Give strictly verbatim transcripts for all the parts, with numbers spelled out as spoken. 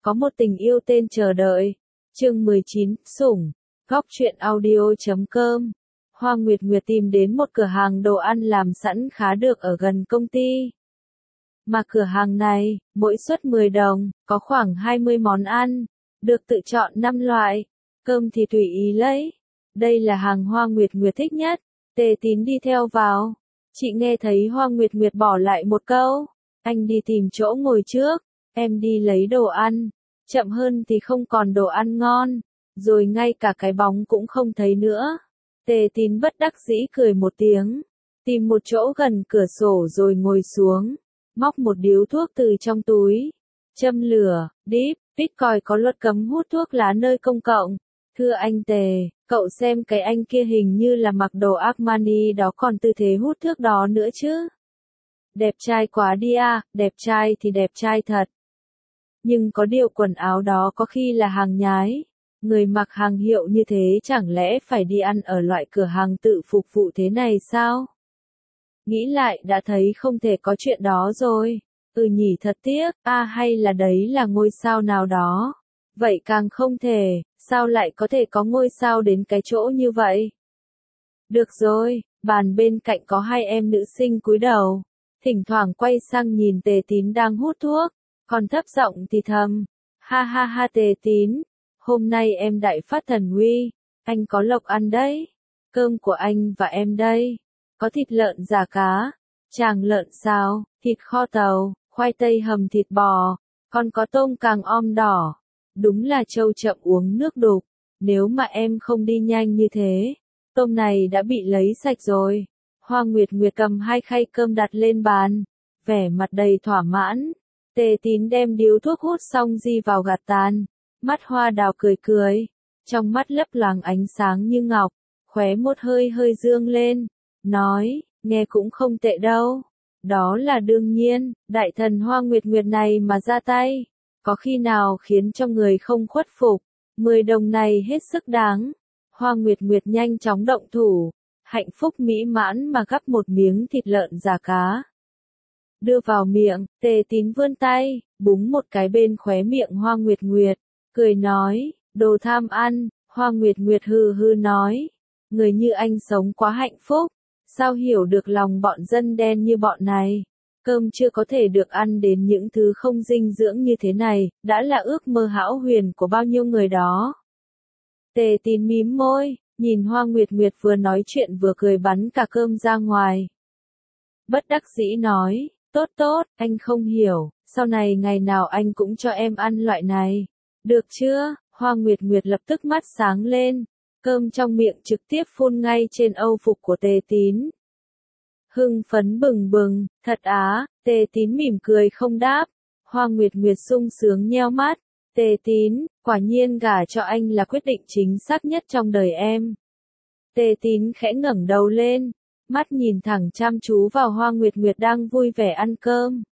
Có một tình yêu tên chờ đợi. Chương mười chín, Sủng. Góc truyện audio.com. Hoa Nguyệt Nguyệt tìm đến một cửa hàng đồ ăn làm sẵn khá được ở gần công ty. Mà cửa hàng này, mỗi suất mười đồng, có khoảng hai mươi món ăn, được tự chọn năm loại, cơm thì tùy ý lấy. Đây là hàng Hoa Nguyệt Nguyệt thích nhất. Tề Tín đi theo vào. Chị nghe thấy Hoa Nguyệt Nguyệt bỏ lại một câu. Anh đi tìm chỗ ngồi trước, em đi lấy đồ ăn. Chậm hơn thì không còn đồ ăn ngon, rồi ngay cả cái bóng cũng không thấy nữa. Tề Tín bất đắc dĩ cười một tiếng, tìm một chỗ gần cửa sổ rồi ngồi xuống, móc một điếu thuốc từ trong túi, châm lửa, đíp, Bitcoin có luật cấm hút thuốc lá nơi công cộng. Thưa anh Tề, cậu xem cái anh kia hình như là mặc đồ Armani đó còn tư thế hút thuốc đó nữa chứ. Đẹp trai quá đi à, đẹp trai thì đẹp trai thật. Nhưng có điều quần áo đó có khi là hàng nhái. Người mặc hàng hiệu như thế chẳng lẽ phải đi ăn ở loại cửa hàng tự phục vụ thế này sao? Nghĩ lại đã thấy không thể có chuyện đó rồi. Ừ nhỉ, thật tiếc, à hay là đấy là ngôi sao nào đó. Vậy càng không thể, sao lại có thể có ngôi sao đến cái chỗ như vậy? Được rồi, bàn bên cạnh có hai em nữ sinh cúi đầu, thỉnh thoảng quay sang nhìn Tề Tín đang hút thuốc, còn thấp giọng thì thầm, ha ha ha Tề Tín, hôm nay em đại phát thần uy, anh có lộc ăn đấy, cơm của anh và em đây, có thịt lợn giả cá, tràng lợn xào, thịt kho tàu, khoai tây hầm thịt bò, còn có tôm càng om đỏ, đúng là trâu chậm uống nước đục, nếu mà em không đi nhanh như thế, tôm này đã bị lấy sạch rồi. Hoa Nguyệt Nguyệt cầm hai khay cơm đặt lên bàn, vẻ mặt đầy thỏa mãn. Tề Tín đem điếu thuốc hút xong di vào gạt tàn, mắt hoa đào cười cười, trong mắt lấp loáng ánh sáng như ngọc, khóe môi hơi hơi dương lên, nói, nghe cũng không tệ đâu. Đó là đương nhiên, đại thần Hoa Nguyệt Nguyệt này mà ra tay, có khi nào khiến cho người không khuất phục, mười đồng này hết sức đáng. Hoa Nguyệt Nguyệt nhanh chóng động thủ, hạnh phúc mỹ mãn mà gắp một miếng thịt lợn giả cá. Đưa vào miệng, Tề Tín vươn tay, búng một cái bên khóe miệng Hoa Nguyệt Nguyệt, cười nói, đồ tham ăn. Hoa Nguyệt Nguyệt hừ hừ nói, người như anh sống quá hạnh phúc, sao hiểu được lòng bọn dân đen như bọn này. Cơm chưa có thể được ăn đến những thứ không dinh dưỡng như thế này, đã là ước mơ hão huyền của bao nhiêu người đó. Tề Tín mím môi, nhìn Hoa Nguyệt Nguyệt vừa nói chuyện vừa cười bắn cả cơm ra ngoài. Bất đắc dĩ nói, tốt tốt, anh không hiểu, sau này ngày nào anh cũng cho em ăn loại này. Được chưa? Hoa Nguyệt Nguyệt lập tức mắt sáng lên, cơm trong miệng trực tiếp phun ngay trên âu phục của Tề Tín. Hưng phấn bừng bừng, thật á, Tề Tín mỉm cười không đáp. Hoa Nguyệt Nguyệt sung sướng nheo mắt, Tề Tín, quả nhiên gả cho anh là quyết định chính xác nhất trong đời em. Tề Tín khẽ ngẩng đầu lên, mắt nhìn thẳng chăm chú vào Hoa Nguyệt Nguyệt đang vui vẻ ăn cơm.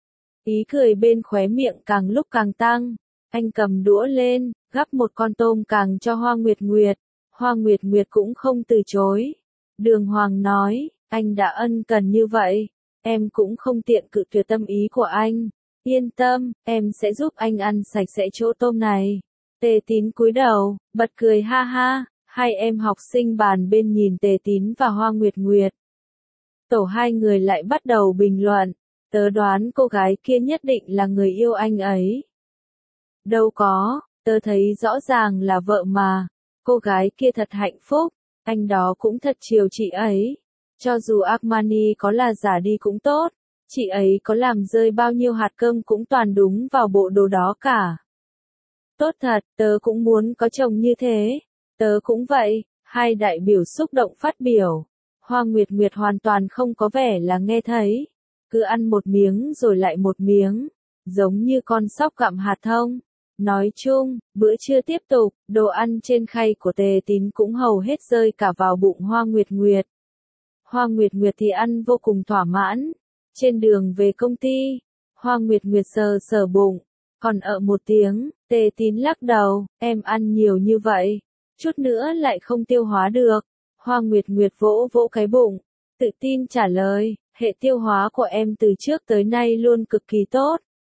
Ý cười bên khóe miệng càng lúc càng tăng, anh cầm đũa lên, gắp một con tôm càng cho Hoa Nguyệt Nguyệt. Hoa Nguyệt Nguyệt cũng không từ chối. Đường Hoàng nói, anh đã ân cần như vậy, em cũng không tiện cự tuyệt tâm ý của anh. Yên tâm, em sẽ giúp anh ăn sạch sẽ chỗ tôm này. Tề Tín cúi đầu, bật cười ha ha, hai em học sinh bàn bên nhìn Tề Tín và Hoa Nguyệt Nguyệt. Tổ hai người lại bắt đầu bình luận, tớ đoán cô gái kia nhất định là người yêu anh ấy. Đâu có, tớ thấy rõ ràng là vợ mà, cô gái kia thật hạnh phúc, anh đó cũng thật chiều chị ấy. Cho dù Armani có là giả đi cũng tốt, chị ấy có làm rơi bao nhiêu hạt cơm cũng toàn đúng vào bộ đồ đó cả. Tốt thật, tớ cũng muốn có chồng như thế. Tớ cũng vậy, hai đại biểu xúc động phát biểu. Hoa Nguyệt Nguyệt hoàn toàn không có vẻ là nghe thấy. Cứ ăn một miếng rồi lại một miếng, giống như con sóc gặm hạt thông. Nói chung, bữa trưa tiếp tục, đồ ăn trên khay của Tề Tín cũng hầu hết rơi cả vào bụng Hoa Nguyệt Nguyệt. Hoa Nguyệt Nguyệt thì ăn vô cùng thỏa mãn. Trên đường về công ty, Hoa Nguyệt Nguyệt sờ sờ bụng, còn ở một tiếng, Tề Tín lắc đầu, em ăn nhiều như vậy, chút nữa lại không tiêu hóa được. Hoa Nguyệt Nguyệt vỗ vỗ cái bụng, tự tin trả lời, hệ tiêu hóa của em từ trước tới nay luôn cực kỳ tốt.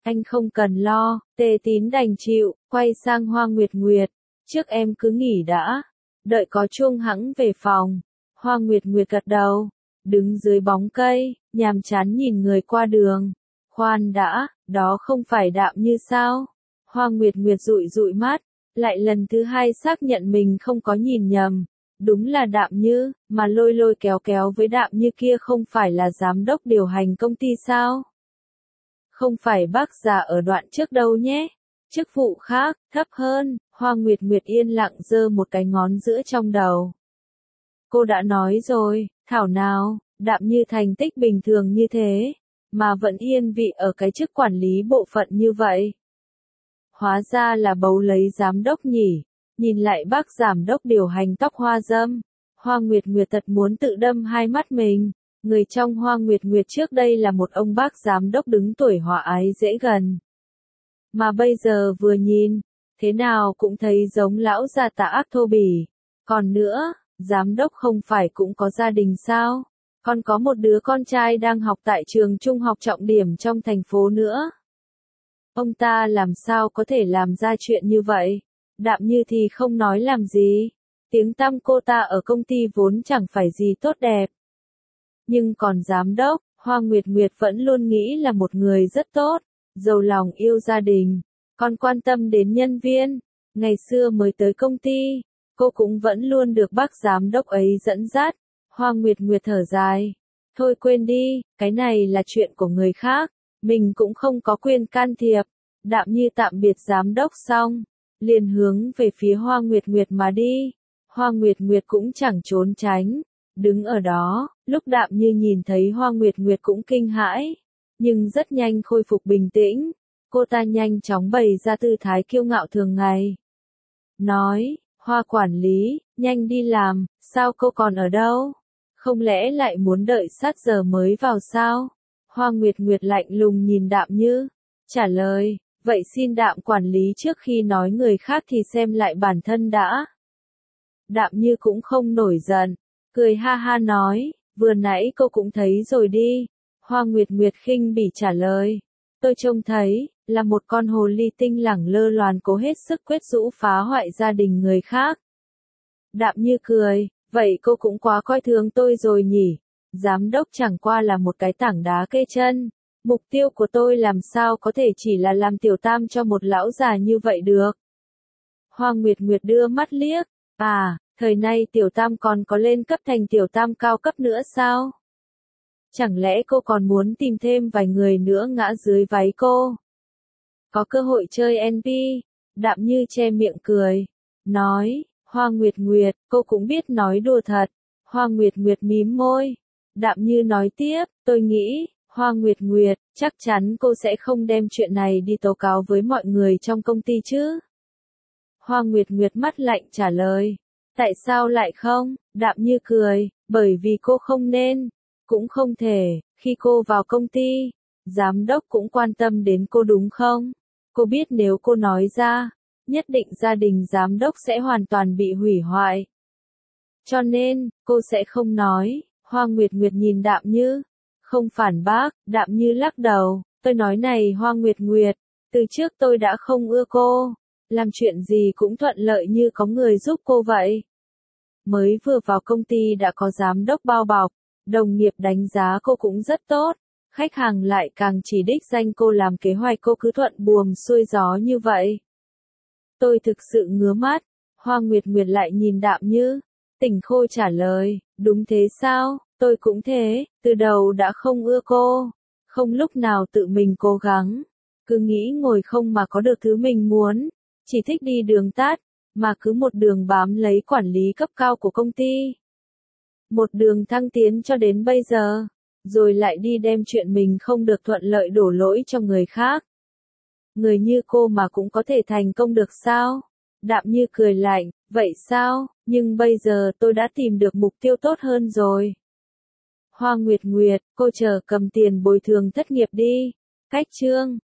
Anh không cần lo, Tề Tín đành chịu, quay sang Hoa Nguyệt Nguyệt. Trước em cứ nghỉ đã, đợi có chuông hẵng về phòng. Hoa Nguyệt Nguyệt gật đầu, đứng dưới bóng cây, nhàm chán nhìn người qua đường. Khoan đã, đó không phải Đạm Như sao? Hoa Nguyệt Nguyệt dụi dụi mắt, lại lần thứ hai xác nhận mình không có nhìn nhầm. Đúng là Đạm Như, mà lôi lôi kéo kéo với Đạm Như kia không phải là giám đốc điều hành công ty sao? Không phải bác già ở đoạn trước đâu nhé. Chức vụ khác, thấp hơn. Hoa Nguyệt Nguyệt yên lặng giơ một cái ngón giữa trong đầu. Cô đã nói rồi, thảo nào, Đạm Như thành tích bình thường như thế, mà vẫn yên vị ở cái chức quản lý bộ phận như vậy. Hóa ra là bấu lấy giám đốc nhỉ. Nhìn lại bác giám đốc điều hành tóc hoa dâm. Hoa Nguyệt Nguyệt thật muốn tự đâm hai mắt mình. Người trong Hoa Nguyệt Nguyệt trước đây là một ông bác giám đốc đứng tuổi hòa ái dễ gần. Mà bây giờ vừa nhìn, thế nào cũng thấy giống lão già tà ác thô bỉ. Còn nữa, giám đốc không phải cũng có gia đình sao? Còn có một đứa con trai đang học tại trường trung học trọng điểm trong thành phố nữa. Ông ta làm sao có thể làm ra chuyện như vậy? Đạm Như thì không nói làm gì. Tiếng tăm cô ta ở công ty vốn chẳng phải gì tốt đẹp. Nhưng còn giám đốc, Hoa Nguyệt Nguyệt vẫn luôn nghĩ là một người rất tốt, giàu lòng yêu gia đình, còn quan tâm đến nhân viên. Ngày xưa mới tới công ty, cô cũng vẫn luôn được bác giám đốc ấy dẫn dắt. Hoa Nguyệt Nguyệt thở dài. Thôi quên đi, cái này là chuyện của người khác, mình cũng không có quyền can thiệp. Đạm Như tạm biệt giám đốc xong, liền hướng về phía Hoa Nguyệt Nguyệt mà đi. Hoa Nguyệt Nguyệt cũng chẳng trốn tránh, đứng ở đó. Lúc Đạm Như nhìn thấy Hoa Nguyệt Nguyệt cũng kinh hãi, nhưng rất nhanh khôi phục bình tĩnh. Cô ta nhanh chóng bày ra tư thái kiêu ngạo thường ngày. Nói, Hoa quản lý, nhanh đi làm, sao cô còn ở đâu? Không lẽ lại muốn đợi sát giờ mới vào sao? Hoa Nguyệt Nguyệt lạnh lùng nhìn Đạm Như, trả lời, vậy xin Đạm quản lý trước khi nói người khác thì xem lại bản thân đã. Đạm Như cũng không nổi giận, cười ha ha nói, vừa nãy cô cũng thấy rồi đi. Hoa Nguyệt Nguyệt khinh bỉ trả lời, tôi trông thấy, là một con hồ ly tinh lẳng lơ loàn cố hết sức quyến rũ phá hoại gia đình người khác. Đạm Như cười, vậy cô cũng quá coi thường tôi rồi nhỉ. Giám đốc chẳng qua là một cái tảng đá kê chân. Mục tiêu của tôi làm sao có thể chỉ là làm tiểu tam cho một lão già như vậy được. Hoa Nguyệt Nguyệt đưa mắt liếc, à, thời nay tiểu tam còn có lên cấp thành tiểu tam cao cấp nữa sao? Chẳng lẽ cô còn muốn tìm thêm vài người nữa ngã dưới váy cô? Có cơ hội chơi en pê, Đạm Như che miệng cười, nói, Hoa Nguyệt Nguyệt, cô cũng biết nói đùa thật. Hoa Nguyệt Nguyệt mím môi, Đạm Như nói tiếp, tôi nghĩ, Hoa Nguyệt Nguyệt, chắc chắn cô sẽ không đem chuyện này đi tố cáo với mọi người trong công ty chứ? Hoa Nguyệt Nguyệt mắt lạnh trả lời, tại sao lại không? Đạm Như cười, bởi vì cô không nên, cũng không thể, khi cô vào công ty, giám đốc cũng quan tâm đến cô đúng không? Cô biết nếu cô nói ra, nhất định gia đình giám đốc sẽ hoàn toàn bị hủy hoại. Cho nên, cô sẽ không nói. Hoa Nguyệt Nguyệt nhìn Đạm Như, không phản bác. Đạm Như lắc đầu, tôi nói này Hoa Nguyệt Nguyệt, từ trước tôi đã không ưa cô, làm chuyện gì cũng thuận lợi như có người giúp cô vậy. Mới vừa vào công ty đã có giám đốc bao bọc, đồng nghiệp đánh giá cô cũng rất tốt, khách hàng lại càng chỉ đích danh cô làm kế hoạch, cô cứ thuận buồm xuôi gió như vậy. Tôi thực sự ngứa mắt. Hoa Nguyệt Nguyệt lại nhìn Đạm Như, tỉnh khôi trả lời, đúng thế sao, tôi cũng thế, từ đầu đã không ưa cô, không lúc nào tự mình cố gắng, cứ nghĩ ngồi không mà có được thứ mình muốn, chỉ thích đi đường tắt, mà cứ một đường bám lấy quản lý cấp cao của công ty. Một đường thăng tiến cho đến bây giờ, rồi lại đi đem chuyện mình không được thuận lợi đổ lỗi cho người khác. Người như cô mà cũng có thể thành công được sao? Đạm Như cười lạnh, vậy sao, nhưng bây giờ tôi đã tìm được mục tiêu tốt hơn rồi. Hoa Nguyệt Nguyệt, cô chờ cầm tiền bồi thường thất nghiệp đi. Cách chương